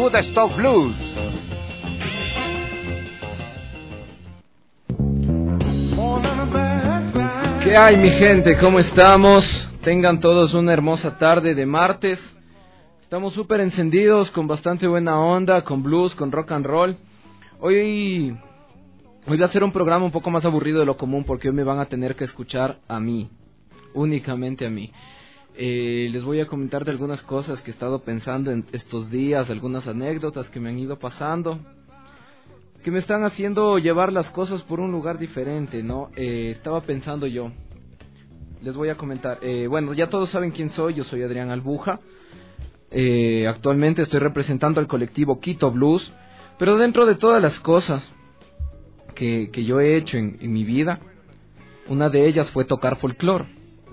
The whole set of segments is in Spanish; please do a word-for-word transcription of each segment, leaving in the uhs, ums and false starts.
Woodstock Blues. ¿Qué hay, mi gente? ¿Cómo estamos? Tengan todos una hermosa tarde de martes. Estamos súper encendidos, con bastante buena onda, con blues, con rock and roll. Hoy, hoy va a ser un programa un poco más aburrido de lo común, porque hoy me van a tener que escuchar a mí, únicamente a mí. Eh, les voy a comentar de algunas cosas que he estado pensando en estos días, algunas anécdotas que me han ido pasando, que me están haciendo llevar las cosas por un lugar diferente, ¿no? Eh, estaba pensando yo, les voy a comentar, eh, bueno, ya todos saben quién soy, yo soy Adrián Albuja. Eh, actualmente estoy representando al colectivo Quito Blues, pero dentro de todas las cosas que, que yo he hecho en, en mi vida, una de ellas fue tocar folclore.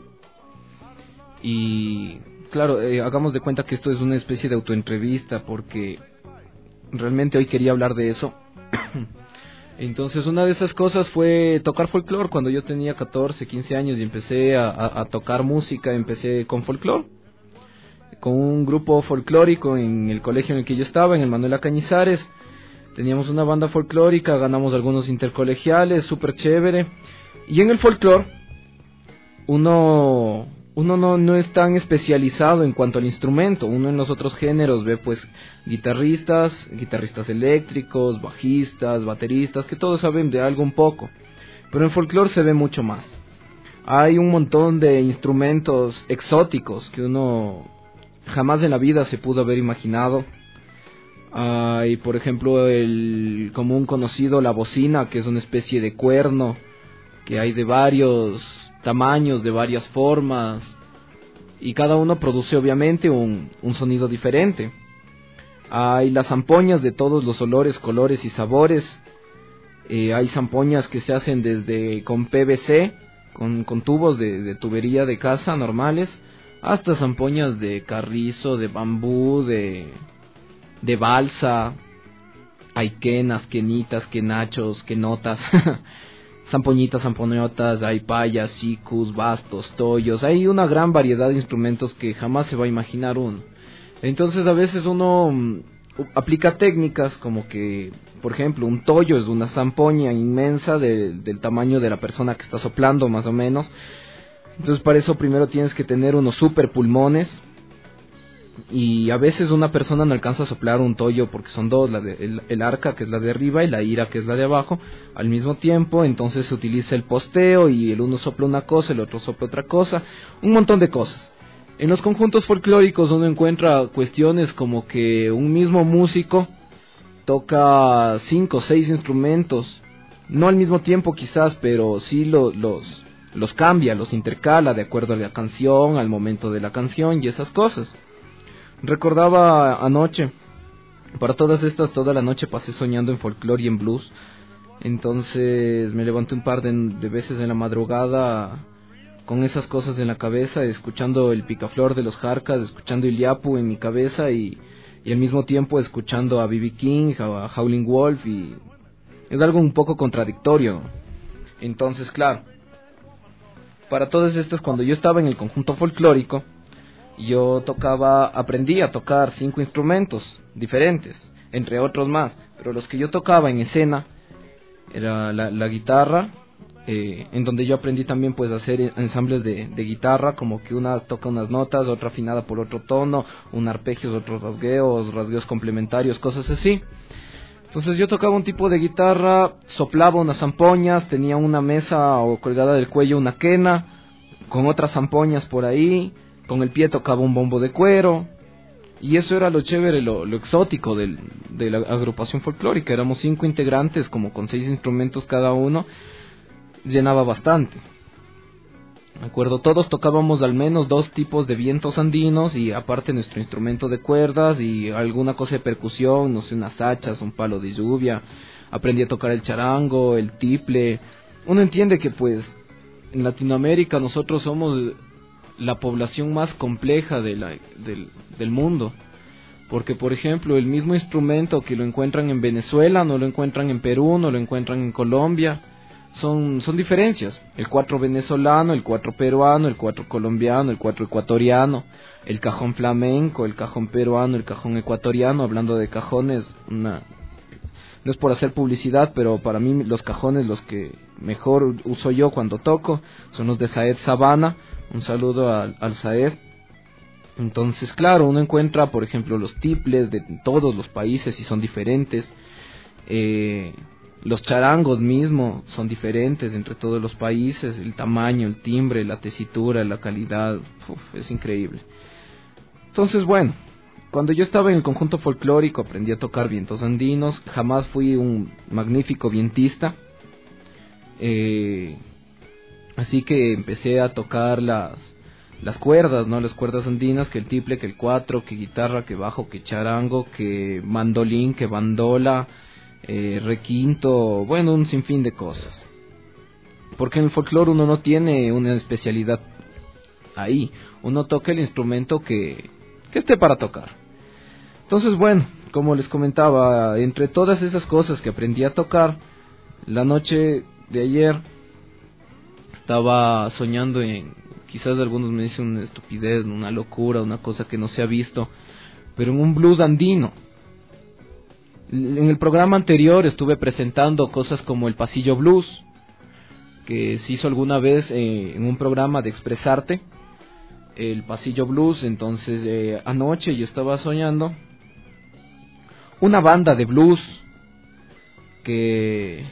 Y claro, eh, hagamos de cuenta que esto es una especie de autoentrevista, porque realmente hoy quería hablar de eso. Entonces una de esas cosas fue tocar folclore. Cuando yo tenía catorce, quince años y empecé a, a, a tocar música, empecé con folclore, con un grupo folclórico en el colegio en el que yo estaba, en el Manuela Cañizares. Teníamos una banda folclórica, ganamos algunos intercolegiales, súper chévere. Y en el folclore uno... Uno no, no es tan especializado en cuanto al instrumento. Uno en los otros géneros ve pues guitarristas, guitarristas eléctricos, bajistas, bateristas, que todos saben de algo un poco. Pero en folclore se ve mucho más. Hay un montón de instrumentos exóticos que uno jamás en la vida se pudo haber imaginado. Hay, por ejemplo, el común conocido, la bocina, que es una especie de cuerno, que hay de varios tamaños, de varias formas, y cada uno produce obviamente un, un sonido diferente. Hay las zampoñas de todos los olores, colores y sabores. Eh, hay zampoñas que se hacen desde con P V C, con, con tubos de, de tubería de casa normales, hasta zampoñas de carrizo, de bambú, de, de balsa. Hay quenas, quenitas, quenachos, quenotas. Zampoñitas, zampoñotas, hay payas, sicus, bastos, tollos. Hay una gran variedad de instrumentos que jamás se va a imaginar uno. Entonces a veces uno um, aplica técnicas como que, por ejemplo, un tollo es una zampoña inmensa de, del tamaño de la persona que está soplando, más o menos. Entonces para eso primero tienes que tener unos super pulmones. Y a veces una persona no alcanza a soplar un tollo porque son dos, la de, el, el arca, que es la de arriba, y la ira, que es la de abajo, al mismo tiempo. Entonces se utiliza el posteo y el uno sopla una cosa, el otro sopla otra cosa, un montón de cosas. En los conjuntos folclóricos uno encuentra cuestiones como que un mismo músico toca cinco o seis instrumentos, no al mismo tiempo quizás, pero sí lo, los, los cambia, los intercala de acuerdo a la canción, al momento de la canción y esas cosas. Recordaba anoche, para todas estas, toda la noche pasé soñando en folclore y en blues. Entonces me levanté un par de, de veces en la madrugada con esas cosas en la cabeza, escuchando el picaflor de los Jarcas, escuchando Iliapu en mi cabeza y, y al mismo tiempo escuchando a B B King, a Howlin' Wolf, y es algo un poco contradictorio. Entonces, claro, para todas estas, cuando yo estaba en el conjunto folclórico, yo tocaba, aprendí a tocar cinco instrumentos diferentes, entre otros más, pero los que yo tocaba en escena era la, la guitarra, eh, en donde yo aprendí también pues a hacer ensambles de, de guitarra, como que una toca unas notas, otra afinada por otro tono, un arpegios, otros rasgueos, rasgueos complementarios, cosas así. Entonces yo tocaba un tipo de guitarra, soplaba unas zampoñas, tenía una mesa o colgada del cuello una quena, con otras zampoñas por ahí. Con el pie tocaba un bombo de cuero. Y eso era lo chévere, lo, lo exótico del, de la agrupación folclórica. Éramos cinco integrantes, como con seis instrumentos cada uno. Llenaba bastante. Me acuerdo, todos tocábamos al menos dos tipos de vientos andinos. Y aparte nuestro instrumento de cuerdas y alguna cosa de percusión. No sé, unas hachas, un palo de lluvia. Aprendí a tocar el charango, el tiple. Uno entiende que pues en Latinoamérica nosotros somos la población más compleja de la, del, del mundo, porque por ejemplo el mismo instrumento que lo encuentran en Venezuela no lo encuentran en Perú, no lo encuentran en Colombia, son, son diferencias. El cuatro venezolano, el cuatro peruano, el cuatro colombiano, el cuatro ecuatoriano, el cajón flamenco, el cajón peruano, el cajón ecuatoriano. Hablando de cajones, una, no es por hacer publicidad, pero para mí los cajones, los que mejor uso yo cuando toco, son los de Saed Sabana. Un saludo al, al Saed. Entonces, claro, uno encuentra, por ejemplo, los tiples de todos los países y son diferentes. Eh, los charangos mismo son diferentes entre todos los países. El tamaño, el timbre, la tesitura, la calidad, uf, es increíble. Entonces, bueno, cuando yo estaba en el conjunto folclórico aprendí a tocar vientos andinos. Jamás fui un magnífico vientista. Eh, así que empecé a tocar las... las cuerdas, ¿no? Las cuerdas andinas, que el tiple, que el cuatro, que guitarra, que bajo, que charango, que mandolín, que bandola, eh, requinto, bueno, un sinfín de cosas. Porque en el folclore uno no tiene una especialidad ahí, uno toca el instrumento que, que esté para tocar. Entonces, bueno, como les comentaba, entre todas esas cosas que aprendí a tocar, la noche de ayer estaba soñando en... Quizás algunos me dicen una estupidez, una locura, una cosa que no se ha visto, pero en un blues andino. En el programa anterior estuve presentando cosas como el Pasillo Blues, que se hizo alguna vez eh, en un programa de Expresarte, el Pasillo Blues. Entonces eh, anoche yo estaba soñando una banda de blues que,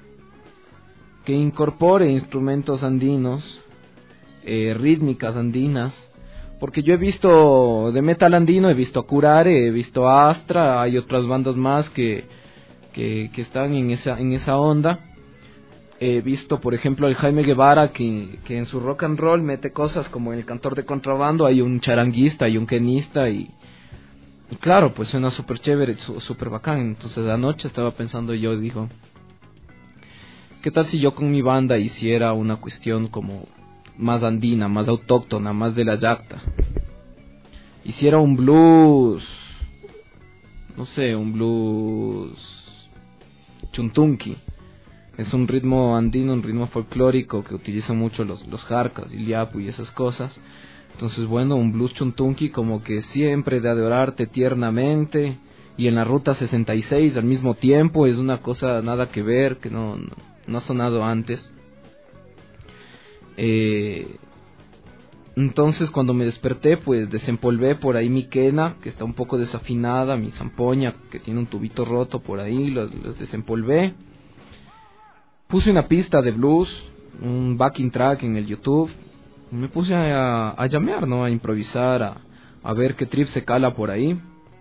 que incorpore instrumentos andinos, Eh, rítmicas andinas, porque yo he visto de metal andino, he visto a Curare, he visto a Astra, hay otras bandas más que, que, que están en esa, en esa onda. He visto, por ejemplo, al Jaime Guevara, que, que en su rock and roll mete cosas como en el Cantor de Contrabando, hay un charanguista, hay un quenista, y, y claro, pues suena súper chévere, súper bacán. Entonces anoche estaba pensando yo, digo, ¿qué tal si yo con mi banda hiciera una cuestión como más andina, más autóctona, más de la yacta? Hiciera un blues, no sé, un blues chuntunqui. Es un ritmo andino, un ritmo folclórico que utilizan mucho los, los jarcas, iliapu y esas cosas. Entonces, bueno, un blues chuntunqui como que siempre de adorarte tiernamente, y en la ruta sesenta y seis al mismo tiempo. Es una cosa nada que ver, que no, no, no ha sonado antes. Eh, entonces cuando me desperté, pues desempolvé por ahí mi quena, que está un poco desafinada, mi zampoña, que tiene un tubito roto por ahí, los, los desempolvé. Puse una pista de blues, un backing track en el YouTube, y me puse a, a llamear, ¿no? A improvisar, a, a ver qué trip se cala por ahí,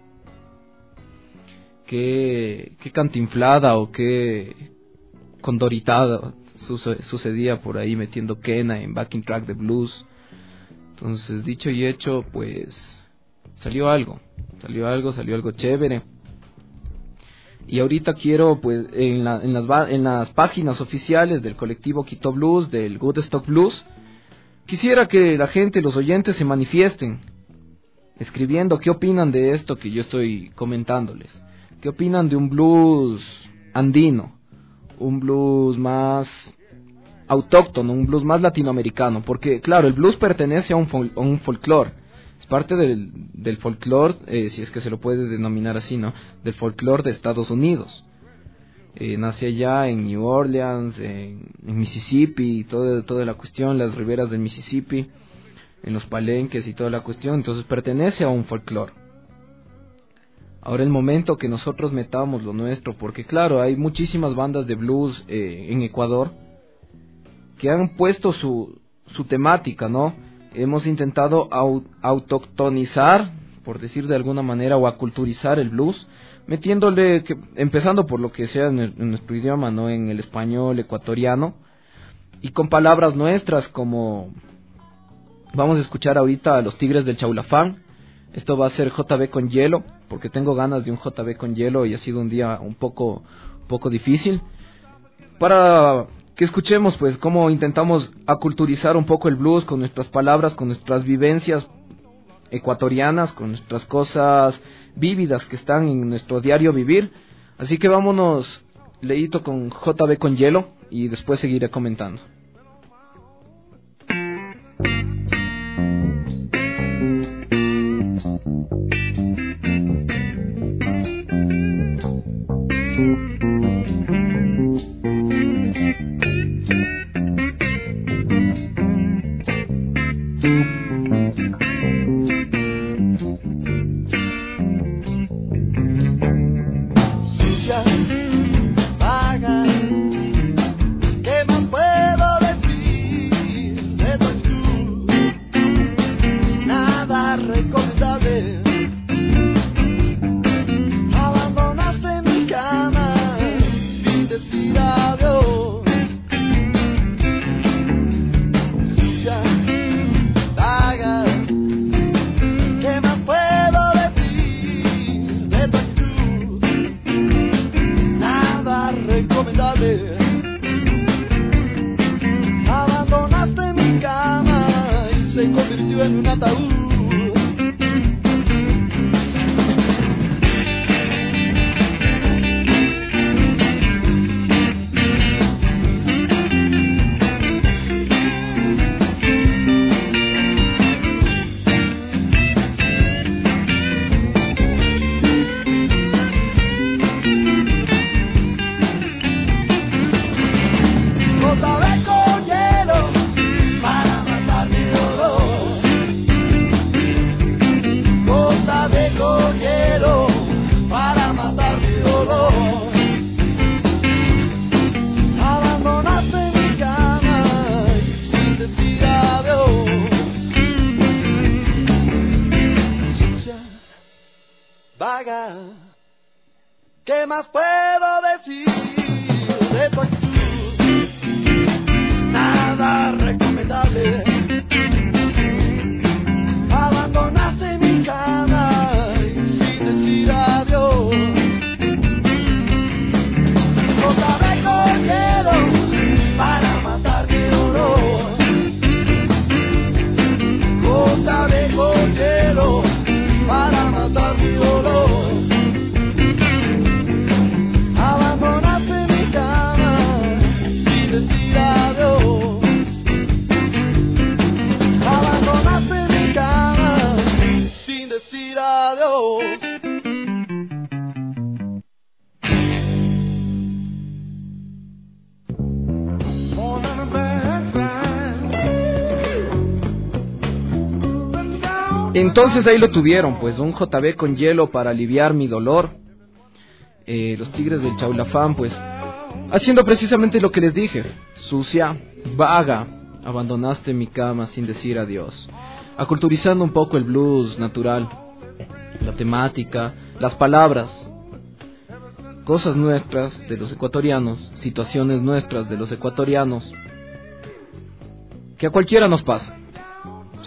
qué, qué cantinflada o qué condoritada sucedía por ahí metiendo quena en backing track de blues. Entonces, dicho y hecho, pues salió algo, salió algo, salió algo chévere. Y ahorita quiero, pues, en, la, en, las, en las páginas oficiales del colectivo Quito Blues, del Good Stock Blues, quisiera que la gente, los oyentes, se manifiesten, escribiendo qué opinan de esto que yo estoy comentándoles. ¿Qué opinan de un blues andino? Un blues más autóctono, un blues más latinoamericano, porque claro, el blues pertenece a un, fol- a un folclore, es parte del, del folclore, eh, si es que se lo puede denominar así, ¿no? Del folclore de Estados Unidos. Eh, nace allá en New Orleans, en, en Mississippi, todo, toda la cuestión, las riberas del Mississippi, en los palenques y toda la cuestión. Entonces pertenece a un folclore. Ahora el momento que nosotros metamos lo nuestro, porque claro, hay muchísimas bandas de blues eh, en Ecuador que han puesto su, su temática, ¿no? Hemos intentado au, autoctonizar, por decir de alguna manera, o aculturizar el blues, metiéndole, que, empezando por lo que sea en, el, en nuestro idioma, ¿no? En el español ecuatoriano, y con palabras nuestras como, vamos a escuchar ahorita a los Tigres del Chaulafán. Esto va a ser J B con hielo, porque tengo ganas de un J B con hielo y ha sido un día un poco, un poco difícil. Para que escuchemos, pues, cómo intentamos aculturizar un poco el blues con nuestras palabras, con nuestras vivencias ecuatorianas, con nuestras cosas vívidas que están en nuestro diario vivir. Así que vámonos, Leito, con J B con hielo, y después seguiré comentando. ¿Qué más puedo decir de tu actitud? Nada recomendable. Abandonaste mi cama y sin decir adiós. Gota de hielo para matar mi dolor. Gota de hielo para matar mi dolor. Entonces ahí lo tuvieron, pues un J B con hielo para aliviar mi dolor. Eh, los Tigres del Chaulafán, pues haciendo precisamente lo que les dije. Sucia, vaga, abandonaste mi cama sin decir adiós. Aculturizando un poco el blues natural, la temática, las palabras, cosas nuestras de los ecuatorianos, situaciones nuestras de los ecuatorianos, que a cualquiera nos pasa. Sí.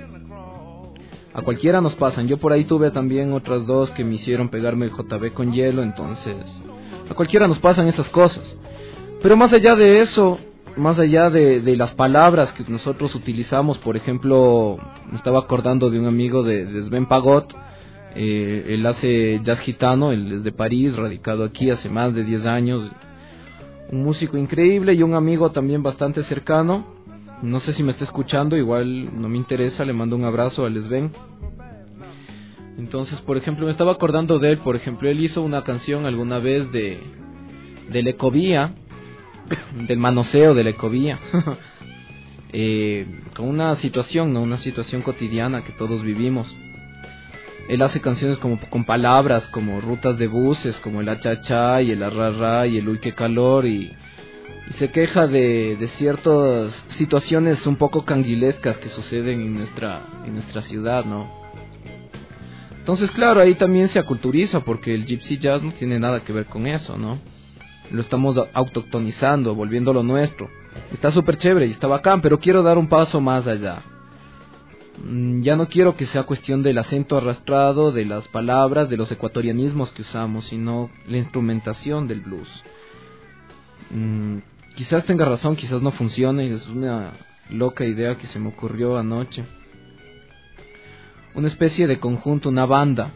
A cualquiera nos pasan. Yo por ahí tuve también otras dos que me hicieron pegarme el J B con hielo, entonces a cualquiera nos pasan esas cosas. Pero más allá de eso, más allá de, de las palabras que nosotros utilizamos, por ejemplo, me estaba acordando de un amigo de, de Sven Pagot, eh, él hace jazz gitano, él es de París, radicado aquí hace más de diez años, un músico increíble y un amigo también bastante cercano. No sé si me está escuchando, igual no me interesa, le mando un abrazo al Sven. Entonces, por ejemplo, me estaba acordando de él, por ejemplo, él hizo una canción alguna vez de, de la ecovía, del manoseo de la ecovía, eh, con una situación, ¿no? Una situación cotidiana que todos vivimos. Él hace canciones como con palabras, como rutas de buses, como el achachá y el arrará y el uy qué calor y... y se queja de, de ciertas situaciones un poco canguilescas que suceden en nuestra, en nuestra ciudad, ¿no? Entonces, claro, ahí también se aculturiza porque el gypsy jazz no tiene nada que ver con eso, ¿no? Lo estamos autoctonizando, volviéndolo nuestro. Está súper chévere y está bacán, pero quiero dar un paso más allá. Ya no quiero que sea cuestión del acento arrastrado, de las palabras, de los ecuatorianismos que usamos, sino la instrumentación del blues. Mm, quizás tenga razón, quizás no funcione, es una loca idea que se me ocurrió anoche. Una especie de conjunto, una banda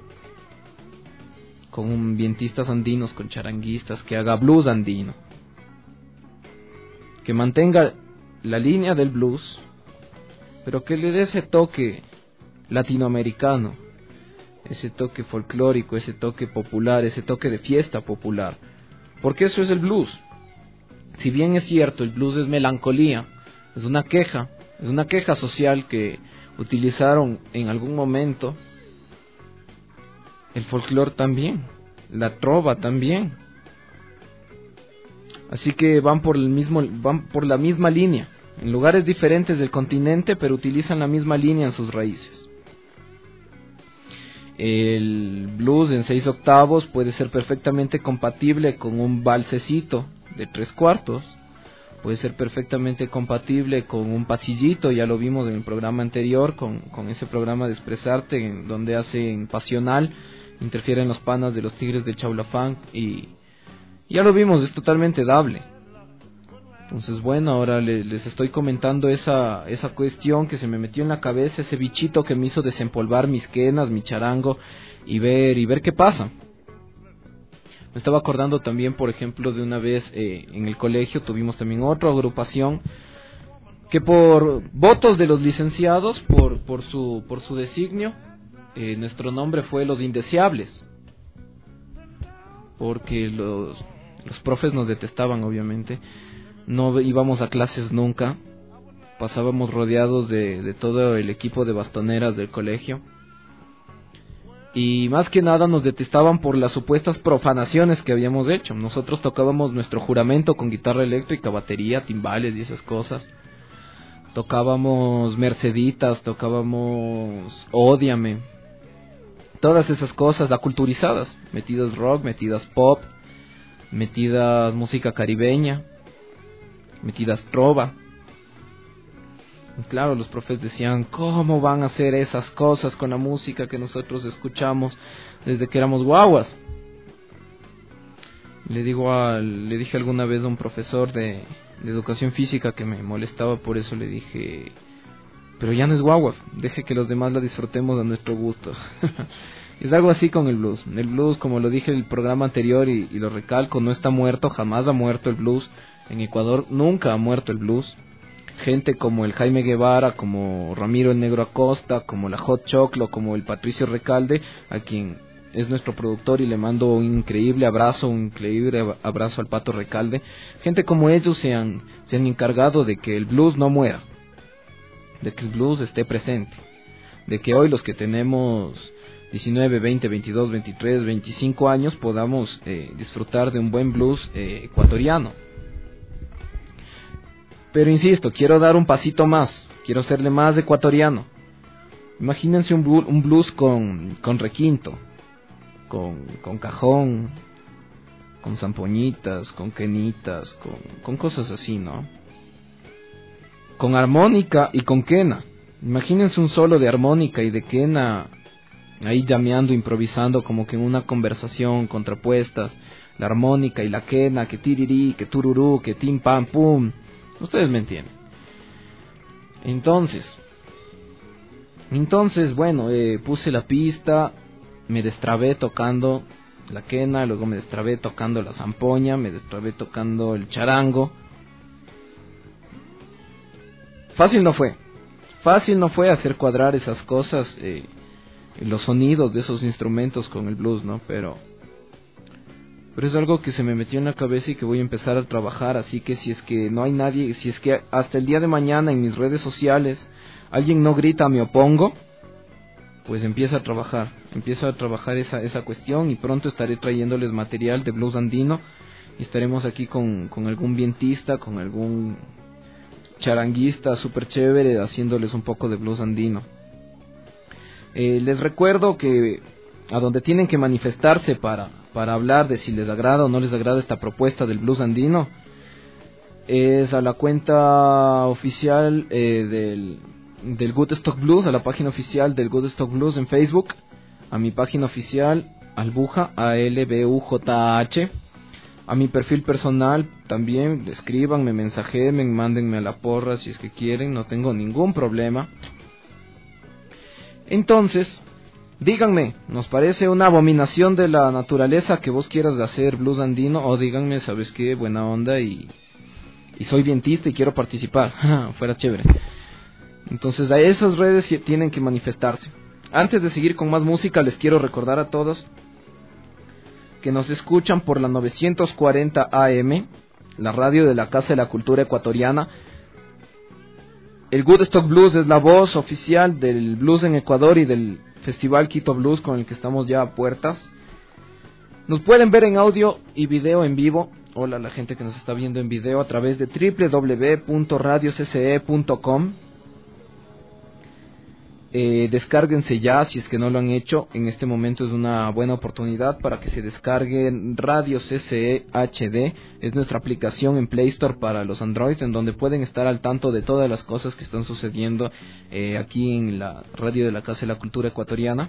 con vientistas andinos, con charanguistas, que haga blues andino. que mantenga la línea del blues, pero que le dé ese toque latinoamericano, ese toque folclórico, ese toque popular, ese toque de fiesta popular, porque eso es el blues. Si bien es cierto, el blues es melancolía, es una queja, es una queja social que utilizaron en algún momento, el folclore también, la trova también. Así que van por el mismo, van por la misma línea, en lugares diferentes del continente, pero utilizan la misma línea en sus raíces. El blues en seis octavos puede ser perfectamente compatible con un valsecito de tres cuartos, puede ser perfectamente compatible con un pasillito, ya lo vimos en el programa anterior, con, con ese programa de Expresarte, en donde hacen pasional, interfieren los panas de los Tigres del Chaulafán, y ya lo vimos, es totalmente dable. Entonces bueno, ahora les, les estoy comentando esa, esa cuestión que se me metió en la cabeza, ese bichito que me hizo desempolvar mis quenas, mi charango, y ver, y ver qué pasa. Me estaba acordando también, por ejemplo, de una vez eh, en el colegio tuvimos también otra agrupación que por votos de los licenciados, por, por, su, por su designio, eh, nuestro nombre fue Los Indeseables, porque los, los profes nos detestaban, obviamente. No íbamos a clases nunca, pasábamos rodeados de, de todo el equipo de bastoneras del colegio, y más que nada nos detestaban por las supuestas profanaciones que habíamos hecho. Nosotros tocábamos nuestro juramento con guitarra eléctrica, batería, timbales y esas cosas, tocábamos Merceditas, tocábamos Ódiame, todas esas cosas aculturizadas, metidas rock, metidas pop, metidas música caribeña, metidas trova. Y claro, los profes decían, ¿cómo van a hacer esas cosas con la música que nosotros escuchamos desde que éramos guaguas? Le digo a, le dije alguna vez a un profesor de, de educación física que me molestaba por eso, le dije, pero ya no es guagua, deje que los demás la disfrutemos a nuestro gusto. Es algo así con el blues. El blues, como lo dije en el programa anterior y, y lo recalco, no está muerto, jamás ha muerto el blues. En Ecuador nunca ha muerto el blues. Gente como el Jaime Guevara, como Ramiro el Negro Acosta, como la Hot Choclo, como el Patricio Recalde, a quien es nuestro productor y le mando un increíble abrazo, un increíble abrazo al Pato Recalde. Gente como ellos se han, se han encargado de que el blues no muera, de que el blues esté presente, de que hoy los que tenemos diecinueve, veinte, veintidós, veintitrés, veinticinco años podamos eh, disfrutar de un buen blues eh, ecuatoriano. Pero insisto, quiero dar un pasito más, quiero serle más ecuatoriano. Imagínense un blues, un blues con, con requinto, con, con cajón, con zampoñitas, con quenitas, con, con cosas así, ¿no? Con armónica y con quena. Imagínense un solo de armónica y de quena ahí llameando, improvisando, como que en una conversación contrapuestas, la armónica y la quena, que tirirí, que tururú, que tim pam pum. Ustedes me entienden. Entonces, entonces bueno, eh, puse la pista, me destrabé tocando la quena, luego me destrabé tocando la zampoña, me destrabé tocando el charango. Fácil no fue, fácil no fue hacer cuadrar esas cosas, eh, los sonidos de esos instrumentos con el blues, ¿no? Pero... Pero es algo que se me metió en la cabeza y que voy a empezar a trabajar, así que si es que no hay nadie, si es que hasta el día de mañana en mis redes sociales alguien no grita me opongo, pues empieza a trabajar, empieza a trabajar esa, esa cuestión y pronto estaré trayéndoles material de blues andino y estaremos aquí con, con algún vientista, con algún charanguista súper chévere haciéndoles un poco de blues andino. Eh, les recuerdo que a donde tienen que manifestarse para... para hablar de si les agrada o no les agrada esta propuesta del blues andino, es a la cuenta oficial eh, del, del Good Stock Blues, a la página oficial del Good Stock Blues en Facebook, a mi página oficial, Albuja, A L B U J A H, a mi perfil personal también, escríbanme, mensajenme, mándenme a la porra si es que quieren, no tengo ningún problema. Entonces... díganme, ¿nos parece una abominación de la naturaleza que vos quieras hacer blues andino? O díganme, ¿sabes qué? Buena onda y, y soy vientista y quiero participar, fuera chévere. Entonces a esas redes tienen que manifestarse. Antes de seguir con más música, les quiero recordar a todos que nos escuchan por la novecientos cuarenta A M, la radio de la Casa de la Cultura Ecuatoriana. El Woodstock Blues es la voz oficial del blues en Ecuador y del Festival Quito Blues, con el que estamos ya a puertas. Nos pueden ver en audio y video en vivo. Hola a la gente que nos está viendo en video a través de doble u doble u doble u punto radio c c e punto com. Eh, descárguense ya si es que no lo han hecho. En este momento es una buena oportunidad para que se descarguen Radio C C E H D. Es nuestra aplicación en Play Store para los Android, en donde pueden estar al tanto de todas las cosas que están sucediendo eh, aquí en la radio de la Casa de la Cultura Ecuatoriana.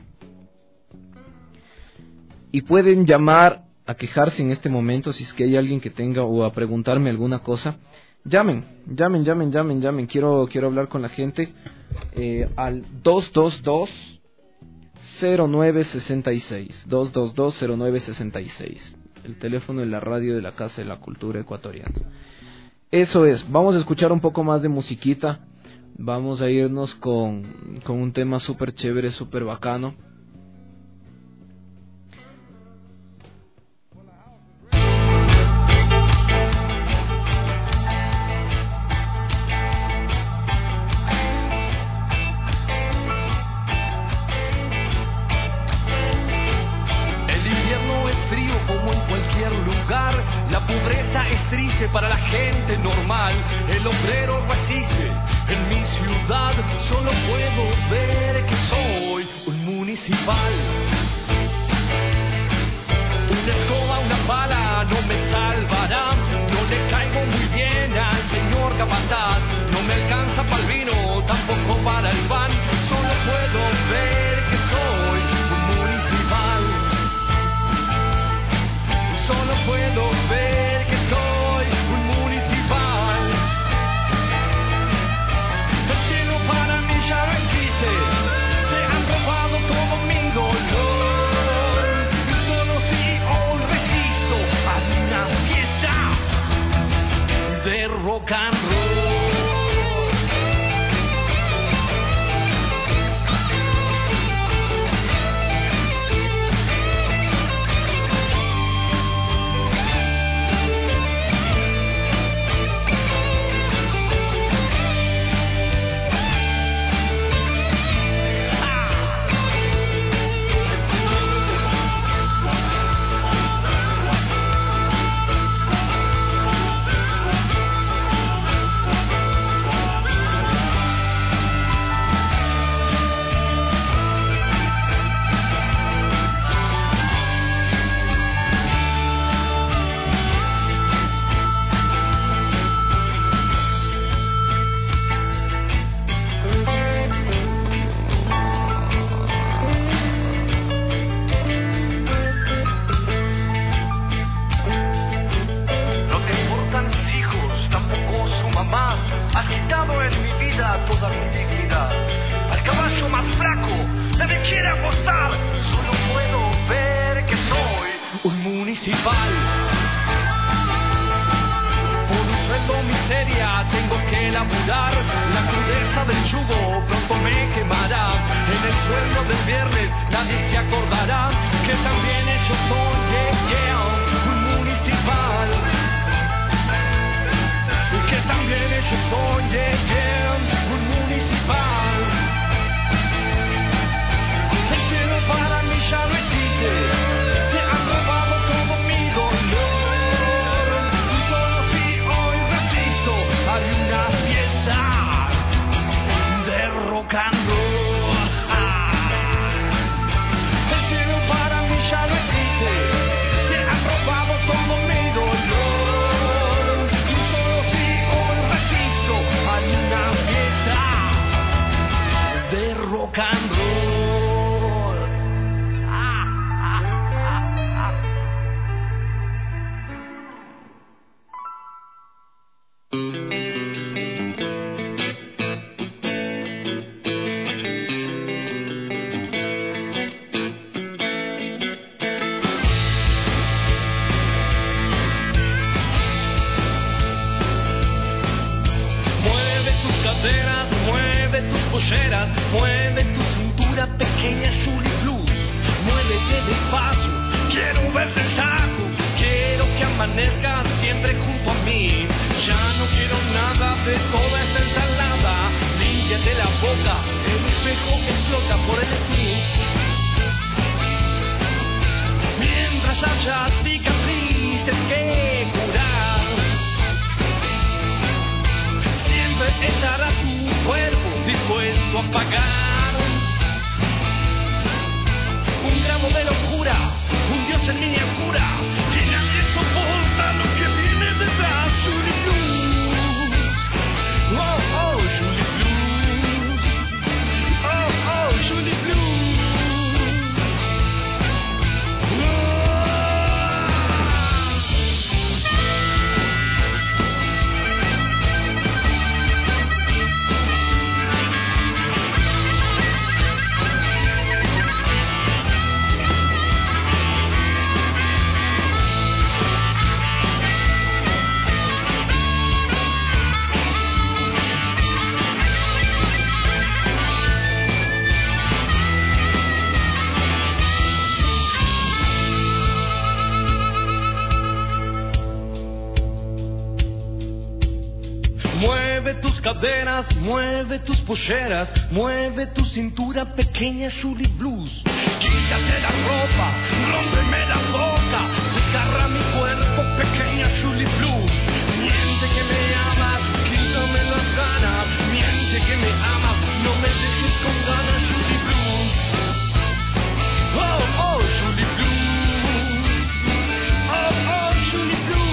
Y pueden llamar a quejarse en este momento si es que hay alguien que tenga, o a preguntarme alguna cosa. Llamen, llamen, llamen, llamen, llamen. Quiero, quiero hablar con la gente. Eh, al dos dos dos, cero nueve seis seis, dos dos dos, cero nueve seis seis, el teléfono de la radio de la Casa de la Cultura Ecuatoriana. Eso es, vamos a escuchar un poco más de musiquita. Vamos a irnos con, con un tema súper chévere, súper bacano. La pobreza es triste para la gente normal. El obrero resiste. En mi ciudad solo puedo ver que soy un municipal. Una escoba, una pala no me salvará. No le caigo muy bien al señor capataz. No me alcanza para el vino, tampoco para el pan. Solo puedo ver que soy un municipal. Solo puedo ver que soy un municipal. El cielo para mí ya no existe. Se han robado todo mi dolor. Y solo si hoy resisto a una fiesta de rock and roll. El cielo para mí ya no existe. permanezcas siempre junto a mí. Ya no quiero nada de toda esta ensalada. Límpiate la boca, el espejo explota por el sí. Mientras haya cicatrices que curar, siempre estará tu cuerpo dispuesto a pagar. Un gramo de locura, un dios en miniatura, y nadie soporta lo que viene detrás. Julie Blues, oh oh Julie Blues, oh oh Julie Blues. Mueve tus caderas, mueve tus polleras, mueve tu cintura pequeña Julie Blues. Quítate la ropa, rómpeme la boca, desgarra mi cuerpo pequeña Julie Blues. Miente que me amas, quítame las ganas, miente que me amas, no me dejes con ganas Julie Blues. Oh, oh, Julie Blues. Oh, oh, Julie Blues.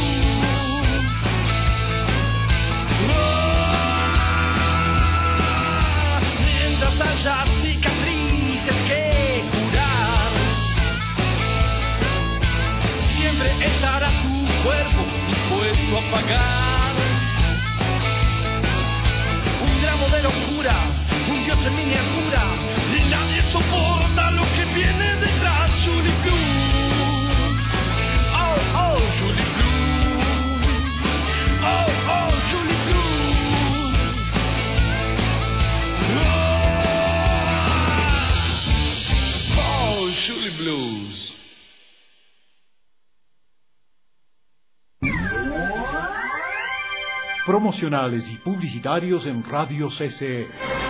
Haya cicatrices que curar, siempre estará tu cuerpo dispuesto a pagar. Un gramo de locura, un dios en miniatura, y nadie soporta lo que viene detrás. Julie Blues, oh oh Julie Blues, oh oh Julie Blues, oh Julie Blues. Promocionales y publicitarios en Radio C C E.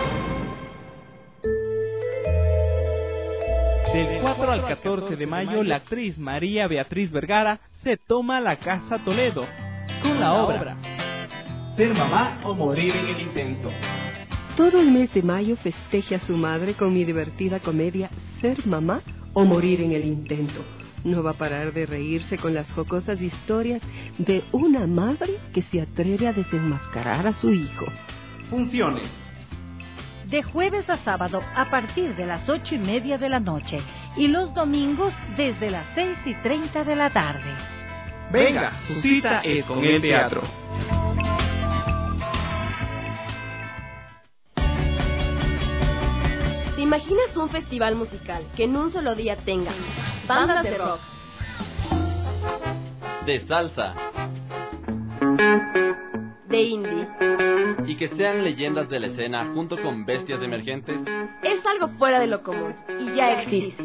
Del cuatro al catorce de mayo, la actriz María Beatriz Vergara se toma la Casa Toledo con la obra Ser mamá o morir en el intento. Todo el mes de mayo festeje a su madre con mi divertida comedia Ser mamá o morir en el intento. No va a parar de reírse con las jocosas historias de una madre que se atreve a desenmascarar a su hijo. Funciones. De jueves a sábado a partir de las ocho y media de la noche y los domingos desde las seis y treinta de la tarde. Venga, su cita es con el teatro. ¿Te imaginas un festival musical que en un solo día tenga bandas de rock, de salsa, de indie y que sean leyendas de la escena junto con bestias emergentes? Es algo fuera de lo común y ya existe.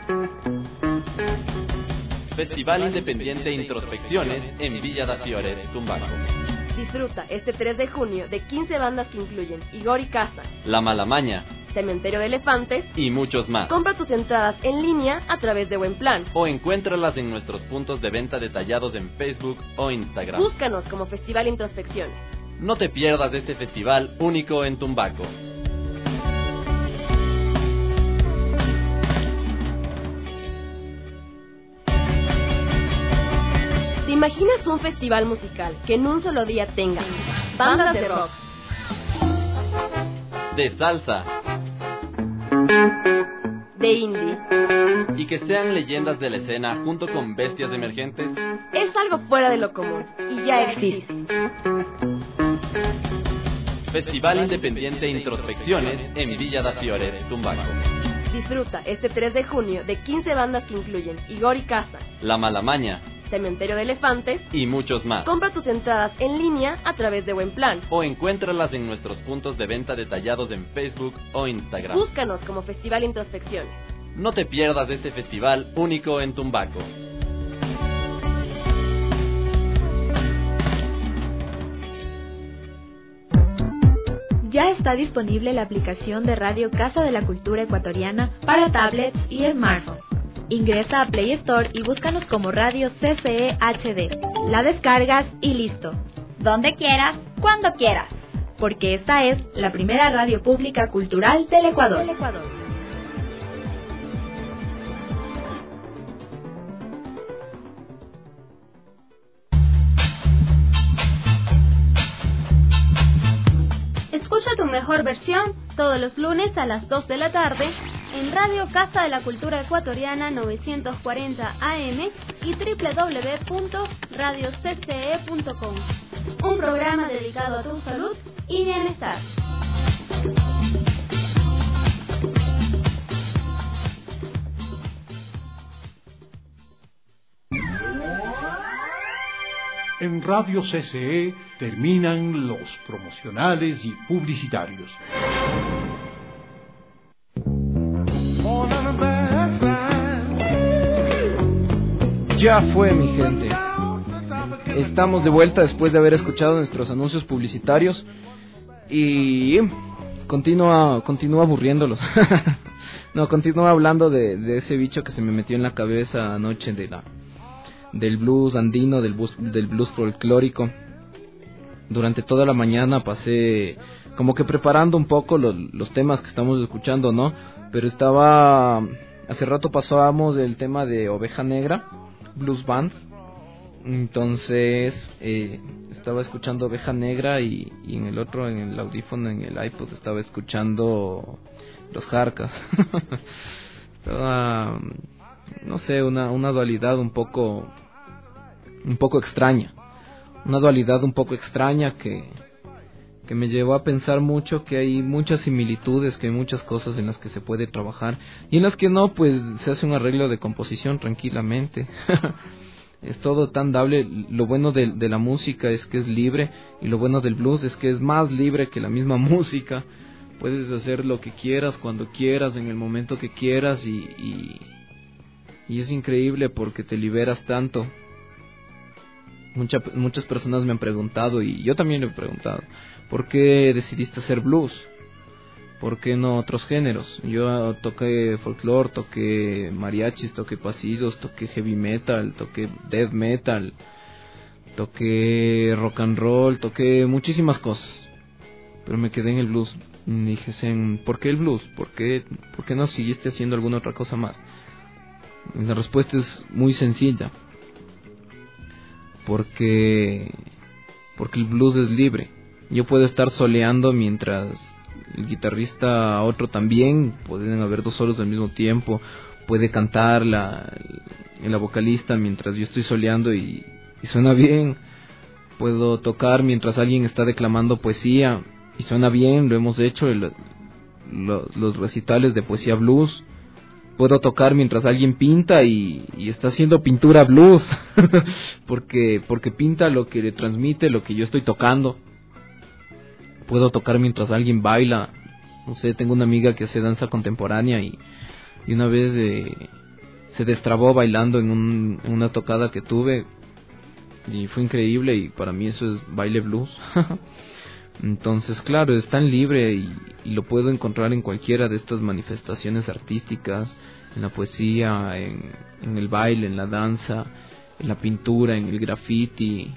Festival Independiente Introspecciones en Villa da Fiore, Tumbaco. Disfruta este tres de junio de quince bandas que incluyen Igor y Casa, La Malamaña, Cementerio de Elefantes y muchos más. Compra tus entradas en línea a través de Buenplan o encuéntralas en nuestros puntos de venta detallados en Facebook o Instagram. Búscanos como Festival Introspecciones. No te pierdas este festival único en Tumbaco. ¿Te imaginas un festival musical que en un solo día tenga bandas de rock, de salsa, de indie y que sean leyendas de la escena junto con bestias emergentes? Es algo fuera de lo común y ya existe. Festival Independiente Introspecciones en Villa da Fiore, Tumbaco. Disfruta este tres de junio de quince bandas que incluyen Igor y Casa, La Malamaña, Cementerio de Elefantes y muchos más. Compra tus entradas en línea a través de Buenplan o encuéntralas en nuestros puntos de venta detallados en Facebook o Instagram. Búscanos como Festival Introspecciones. No te pierdas este festival único en Tumbaco. Ya está disponible la aplicación de Radio Casa de la Cultura Ecuatoriana para tablets y smartphones. Ingresa a Play Store y búscanos como Radio C C E H D. La descargas y listo. Donde quieras, cuando quieras. Porque esta es la primera radio pública cultural del Ecuador. Del Ecuador. Escucha tu mejor versión todos los lunes a las dos de la tarde en Radio Casa de la Cultura Ecuatoriana novecientos cuarenta A M y doble u doble u doble u punto radio c c e punto com. Un programa dedicado a tu salud y bienestar. En Radio C C E terminan los promocionales y publicitarios. Ya fue, mi gente. Estamos de vuelta después de haber escuchado nuestros anuncios publicitarios y continúa, continúa aburriéndolos. No, continúa hablando de, de ese bicho que se me metió en la cabeza anoche de la del blues andino, del blues, del blues folclórico. Durante toda la mañana pasé como que preparando un poco los, los temas que estamos escuchando, ¿no? Pero estaba... Hace rato pasábamos el tema de Oveja Negra, Blues Band. Entonces eh, estaba escuchando Oveja Negra y, y en el otro, en el audífono, en el iPod, estaba escuchando Los Jarcas. Toda, no sé, una, una dualidad un poco... un poco extraña, una dualidad un poco extraña que, que me llevó a pensar mucho que hay muchas similitudes, que hay muchas cosas en las que se puede trabajar y en las que no, pues se hace un arreglo de composición tranquilamente. Es todo tan dable. Lo bueno de, de la música es que es libre y lo bueno del blues es que es más libre que la misma música. Puedes hacer lo que quieras, cuando quieras, en el momento que quieras y, y, y es increíble porque te liberas tanto. Mucha, muchas personas me han preguntado, y yo también le he preguntado, ¿por qué decidiste hacer blues? ¿Por qué no otros géneros? Yo toqué folclore, toqué mariachis, toqué pasillos, toqué heavy metal, toqué death metal, toqué rock and roll, toqué muchísimas cosas, pero me quedé en el blues. Me dije, ¿por qué el blues? ¿Por qué, por qué no seguiste haciendo alguna otra cosa más? La respuesta es muy sencilla. Porque porque el blues es libre. Yo puedo estar soleando mientras el guitarrista otro también, pueden haber dos solos al mismo tiempo, puede cantar la, la vocalista mientras yo estoy soleando y, y suena bien. Puedo tocar mientras alguien está declamando poesía y suena bien, lo hemos hecho, el, lo, los recitales de poesía blues. Puedo tocar mientras alguien pinta y, y está haciendo pintura blues, porque porque pinta lo que le transmite lo que yo estoy tocando. Puedo tocar mientras alguien baila. No sé, tengo una amiga que hace danza contemporánea y, y una vez eh, se destrabó bailando en, un, en una tocada que tuve y fue increíble y para mí eso es baile blues. Entonces, claro, es tan libre y, y lo puedo encontrar en cualquiera de estas manifestaciones artísticas, en la poesía, en, en el baile, en la danza, en la pintura, en el graffiti.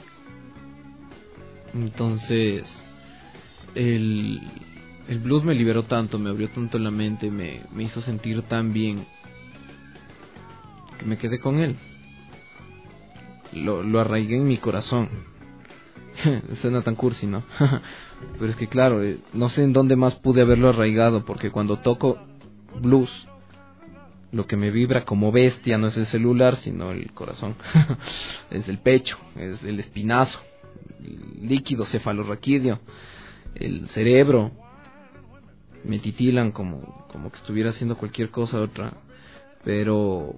Entonces, el, el blues me liberó tanto, me abrió tanto la mente, me, me hizo sentir tan bien, que me quedé con él. Lo, lo arraigué en mi corazón. Suena tan cursi, ¿no? Pero es que claro, eh, no sé en dónde más pude haberlo arraigado, porque cuando toco blues, lo que me vibra como bestia no es el celular, sino el corazón. Es el pecho, es el espinazo, el líquido cefalorraquídeo, el cerebro. Me titilan como, como que estuviera haciendo cualquier cosa otra. Pero...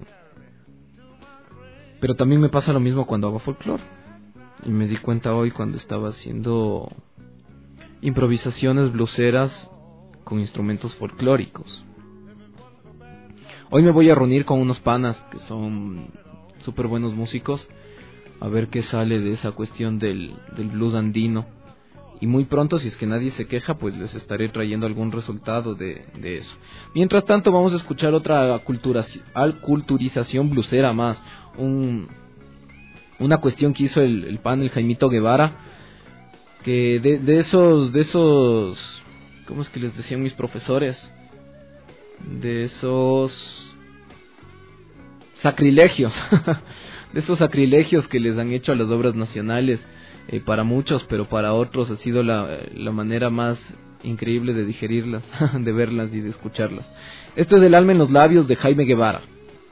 Pero también me pasa lo mismo cuando hago folclore. Y me di cuenta hoy cuando estaba haciendo improvisaciones blueseras con instrumentos folclóricos. Hoy me voy a reunir con unos panas que son súper buenos músicos, a ver qué sale de esa cuestión del, del blues andino y muy pronto, si es que nadie se queja, pues les estaré trayendo algún resultado de, de eso. Mientras tanto, vamos a escuchar otra culturización blusera más, un, una cuestión que hizo el, el panel Jaimito Guevara, que de, de esos, de esos, ¿cómo es que les decían mis profesores? De esos sacrilegios, de esos sacrilegios que les han hecho a las obras nacionales. Eh, para muchos, pero para otros ha sido la, la manera más increíble de digerirlas, de verlas y de escucharlas. Esto es El alma en los labios de Jaime Guevara.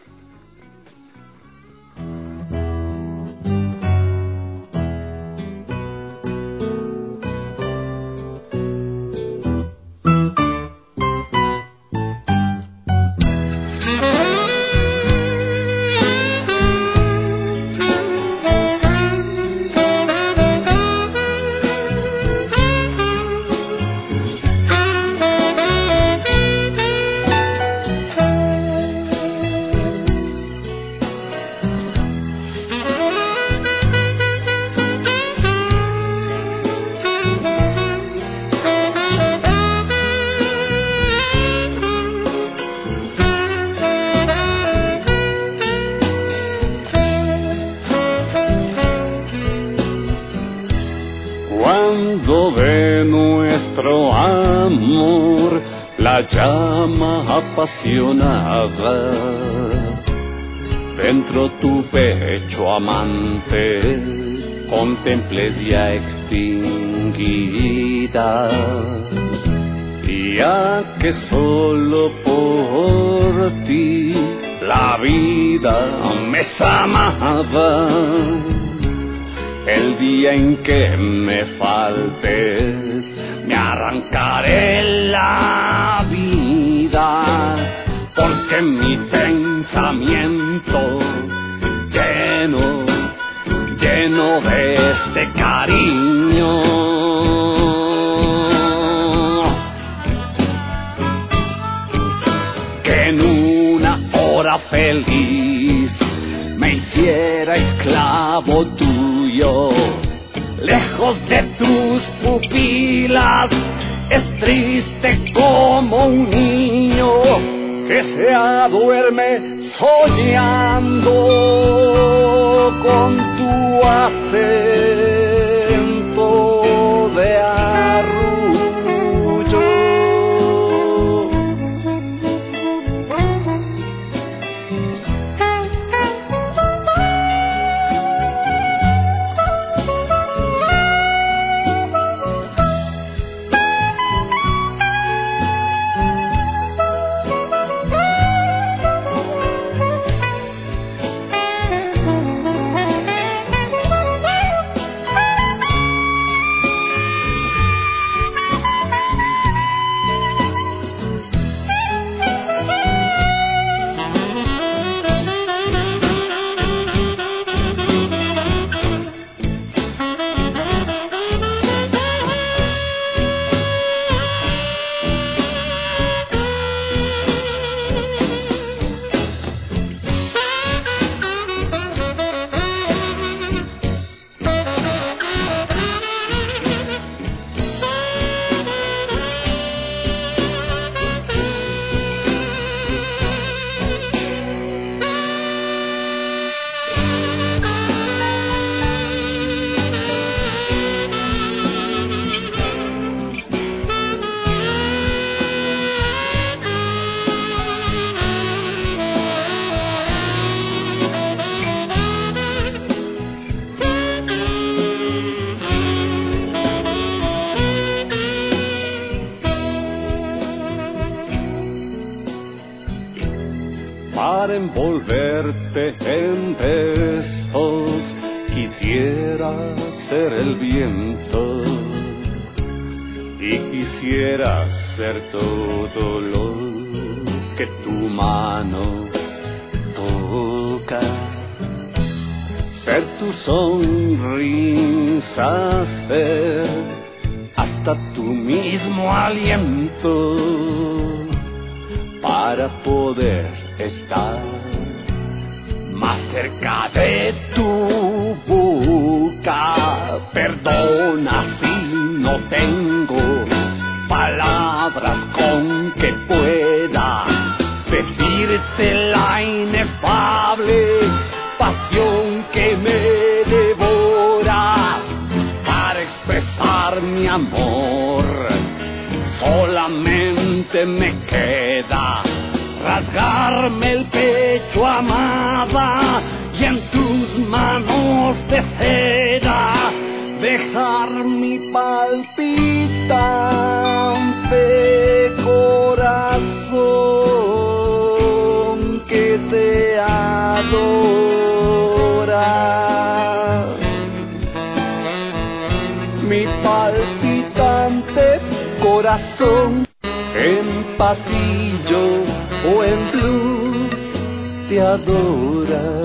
Llama apasionada dentro tu pecho amante, contemples ya extinguida, ya que solo por ti la vida me amaba. El día en que me faltes, me arrancaré la vida, porque mi pensamiento lleno, lleno de este cariño, que en una hora feliz me hiciera esclavo tuyo. Lejos de tus pupilas, es triste como un niño que se aduerme soñando con tu acento de arrullo. Para envolverte en besos, quisiera ser el viento y quisiera ser todo lo que tu mano toca, ser tu sonrisa, ser hasta tu mismo aliento, para poder estar más cerca de tu boca. Perdona si no amor. Solamente me queda rasgarme el pecho, amada, y en tus manos de seda dejar mi palpitante corazón que te adora. Mi palpitante corazón, en pasillo o en blues te adora.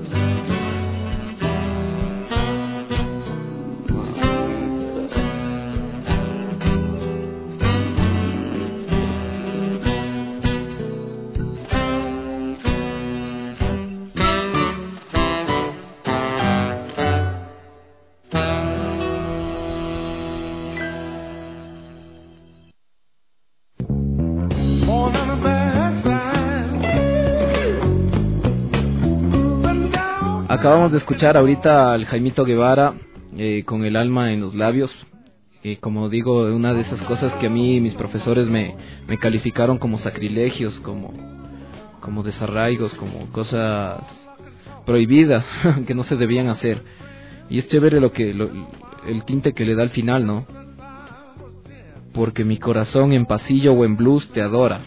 Acabamos de escuchar ahorita al Jaimito Guevara eh, con el alma en los labios. Eh, como digo, una de esas cosas que a mí mis profesores me, me calificaron como sacrilegios, como, como desarraigos, como cosas prohibidas que no se debían hacer. Y es chévere lo que lo, el tinte que le da al final, ¿no? Porque mi corazón en pasillo o en blues te adora.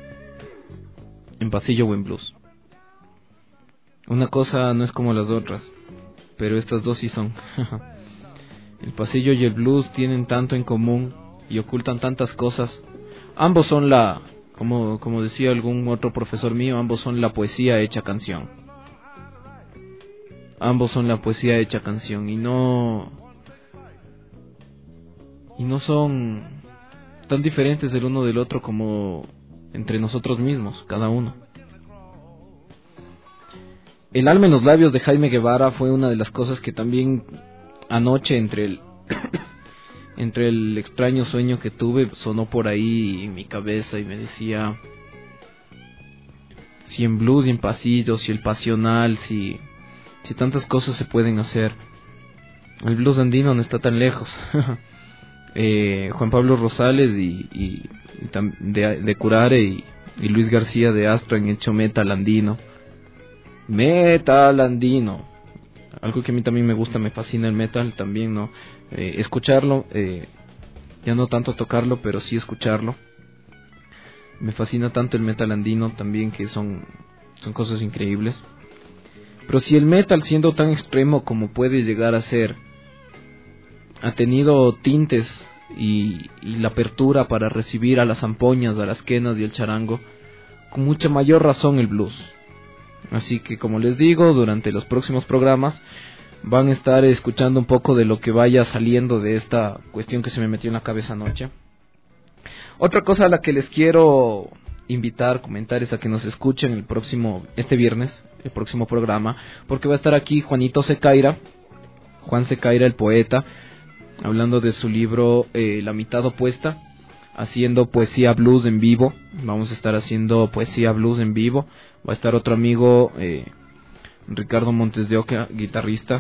En pasillo o en blues. Una cosa no es como las otras, pero estas dos sí son. El pasillo y el blues tienen tanto en común y ocultan tantas cosas. Ambos son la, como, como decía algún otro profesor mío, ambos son la poesía hecha canción. Ambos son la poesía hecha canción y no... Y no son tan diferentes del uno del otro como entre nosotros mismos, cada uno. El alma en los labios de Jaime Guevara fue una de las cosas que también anoche entre el entre el extraño sueño que tuve sonó por ahí en mi cabeza y me decía si en blues y en pasillos, si el pasional, si si tantas cosas se pueden hacer. El blues andino no está tan lejos. eh, Juan Pablo Rosales y, y, y de, de Curare y, y Luis García de Astra han hecho metal andino. Metal andino, algo que a mí también me gusta, me fascina el metal también, ¿no? Eh, escucharlo, eh, ya no tanto tocarlo, pero sí escucharlo. Me fascina tanto el metal andino también, que son, son cosas increíbles. Pero si el metal, siendo tan extremo como puede llegar a ser, ha tenido tintes y, y la apertura para recibir a las zampoñas, a las quenas y el charango, con mucha mayor razón el blues. Así que, como les digo, durante los próximos programas van a estar escuchando un poco de lo que vaya saliendo de esta cuestión que se me metió en la cabeza anoche. Otra cosa a la que les quiero invitar, comentar, es a que nos escuchen el próximo, este viernes, el próximo programa, porque va a estar aquí Juanito Secaira, Juan Secaira, el poeta, hablando de su libro eh, La mitad opuesta, haciendo poesía blues en vivo. Vamos a estar haciendo poesía blues en vivo. Va a estar otro amigo, eh, Ricardo Montes de Oca, guitarrista,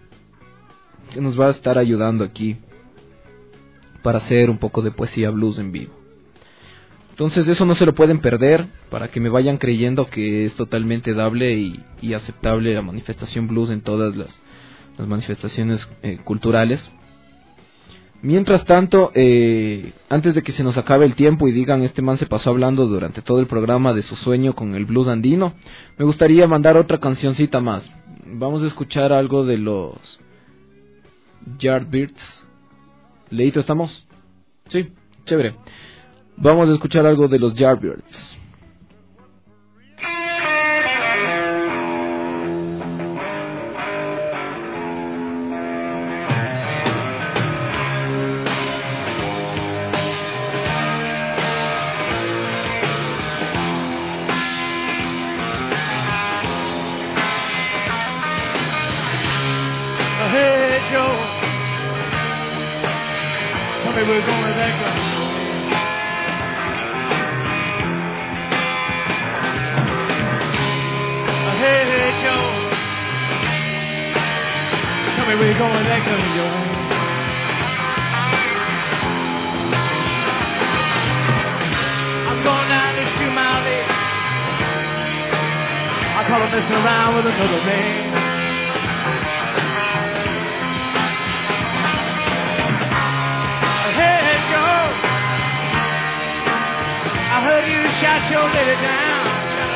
que nos va a estar ayudando aquí para hacer un poco de poesía blues en vivo. Entonces eso no se lo pueden perder, para que me vayan creyendo que es totalmente dable y, y aceptable la manifestación blues en todas las, las manifestaciones eh, culturales. Mientras tanto, eh, antes de que se nos acabe el tiempo y digan este man se pasó hablando durante todo el programa de su sueño con el blues andino, me gustaría mandar otra cancioncita más. Vamos a escuchar algo de los Yardbirds. ¿Leíto estamos? Sí, chévere. Vamos a escuchar algo de los Yardbirds. Hey Joe, tell me we're going to that club. Hey, hey Joe, tell me we're going to that club, Joe. going down to shoot my leg. I call him messing around with another man. Hey, Joe, I heard you shot your lady down.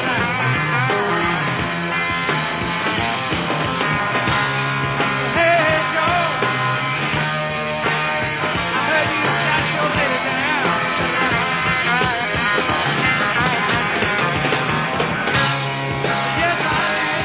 Hey, Joe, I heard you shot your lady down. Yes, I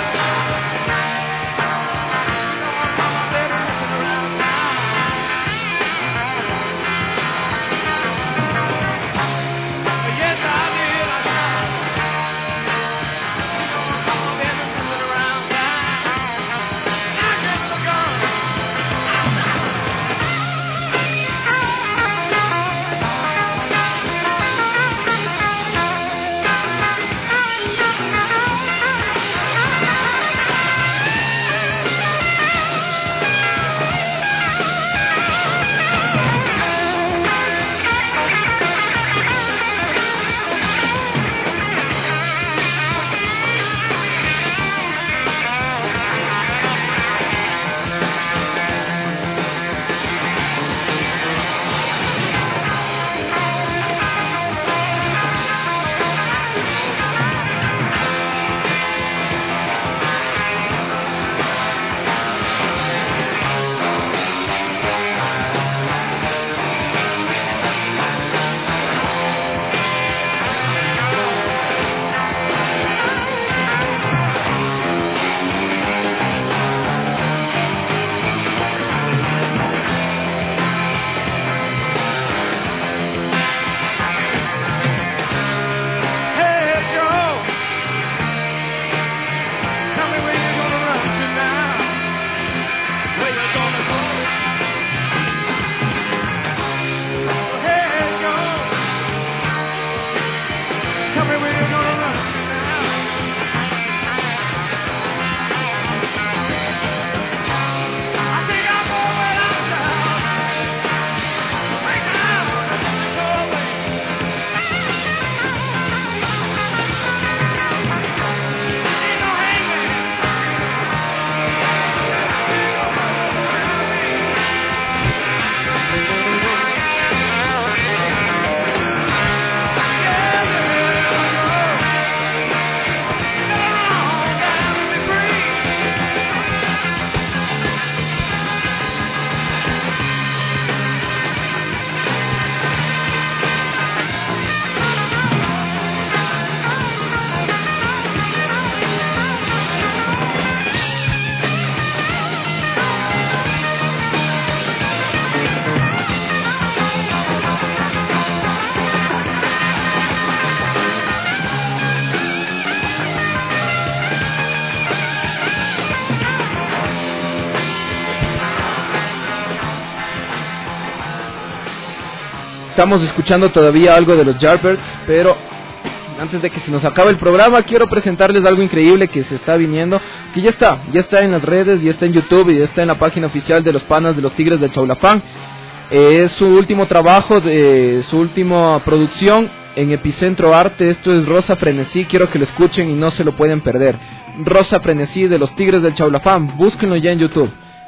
Estamos escuchando todavía algo de los Yardbirds, pero antes de que se nos acabe el programa, quiero presentarles algo increíble que se está viniendo, que ya está, ya está en las redes, ya está en YouTube y ya está en la página oficial de los panas de los Tigres del Chaulafán. Eh, es su último trabajo, de su última producción en Epicentro Arte. Esto es Rosa Frenesí, quiero que lo escuchen y no se lo pueden perder. Rosa Frenesí de los Tigres del Chaulafán, búsquenlo ya en YouTube.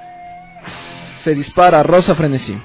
Se dispara Rosa Frenesí.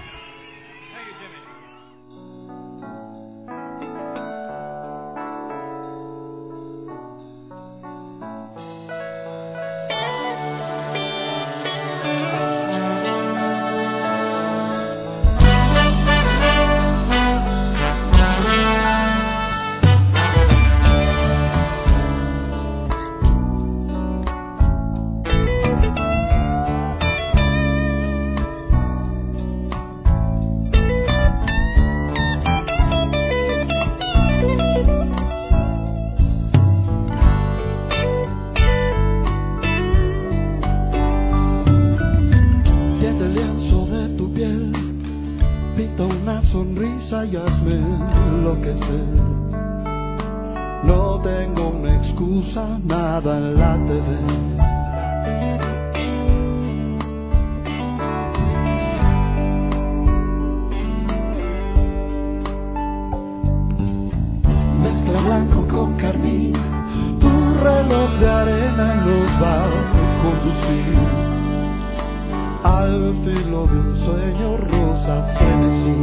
al filo de un sueño rosa frenesí.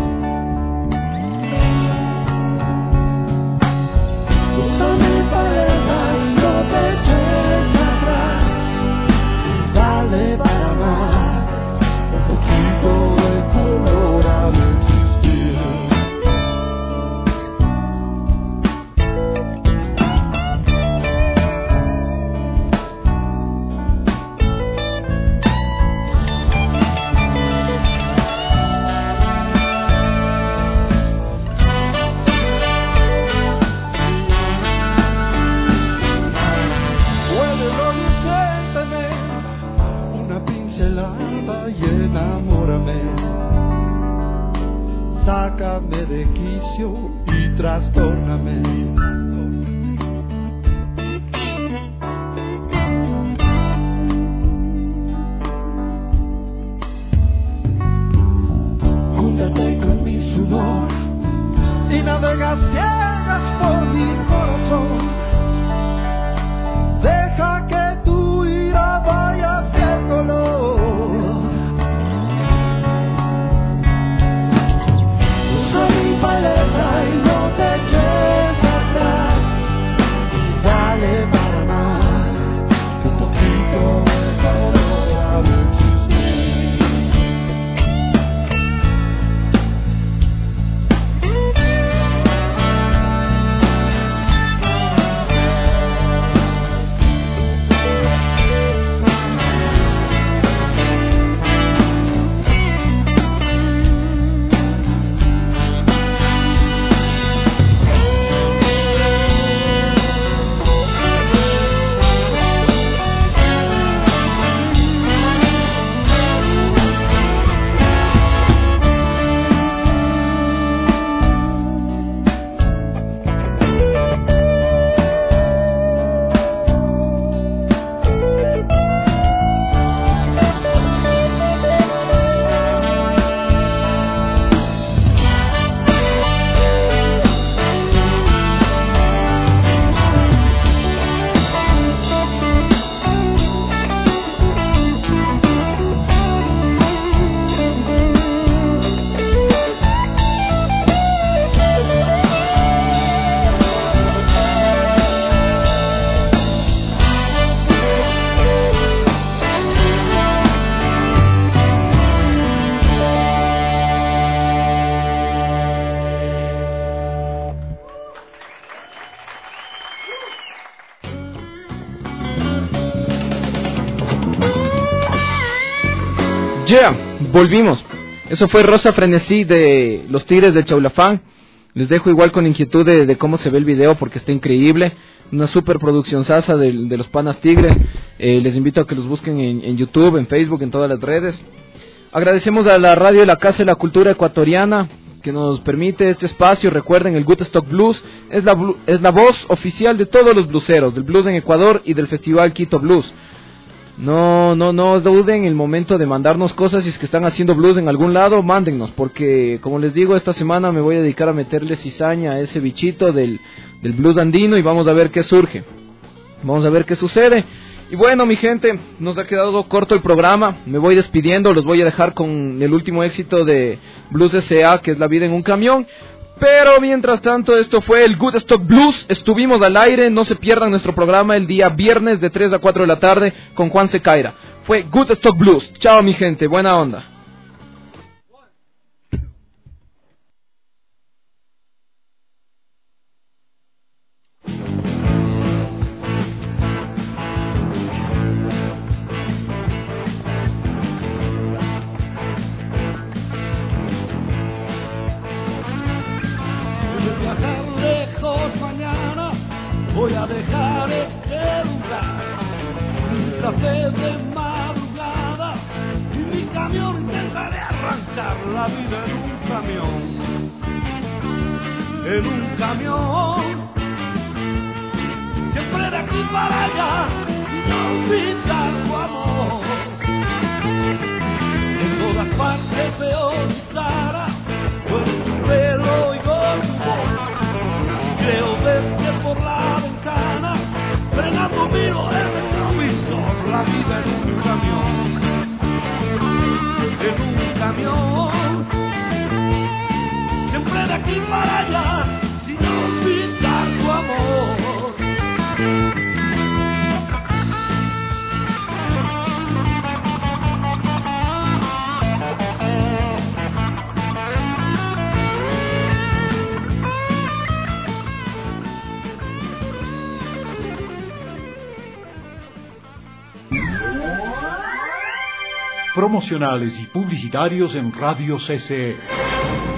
Usa mi paleta y no te eches atrás, dale para amar un poquito de color a mi existir. Y enamórame, sácame de quicio y trastórname. Júntate con mi sudor y navega ciegas por mi corazón. Deja que tu ira vaya hacia el color. Paleta y no te eches atrás, dale para amar un poquito de color a mi Yeah, volvimos. Eso fue Rosa Frenesí de Los Tigres de Chaulafán. Les dejo igual con inquietud de, de cómo se ve el video porque está increíble. Una super producción sasa de, de los Panas Tigre. Eh, les invito a que los busquen en, en YouTube, en Facebook, en todas las redes. Agradecemos a la radio de la Casa de la Cultura Ecuatoriana que nos permite este espacio. Recuerden, el Woodstock Blues es la, es la voz oficial de todos los blueseros, del blues en Ecuador y del Festival Quito Blues. No, no, no duden el momento de mandarnos cosas. Si es que están haciendo blues en algún lado, mándennos, porque como les digo, esta semana me voy a dedicar a meterle cizaña a ese bichito del, del blues andino y vamos a ver qué surge, vamos a ver qué sucede. Y bueno, mi gente, nos ha quedado corto el programa, me voy despidiendo, los voy a dejar con el último éxito de Blues S A, que es La Vida en un Camión. Pero mientras tanto, esto fue el Woodstock Blues. Estuvimos al aire, no se pierdan nuestro programa el día viernes de tres a cuatro de la tarde con Juan Secaira. Fue Woodstock Blues. Chao, mi gente, buena onda. Voy a dejar este lugar, un café de madrugada y mi camión intentaré arrancar la vida en un camión, en un camión, siempre de aquí para allá y no olvidar tu amor. En todas partes veo tu cara, con tu pelo y con tu voz. Creo verte por la ventana, frenando miro el retrovisor, la vida en un camión. camión. Siempre de aquí para allá, sin olvidar tu amor. Promocionales y publicitarios en Radio C C E.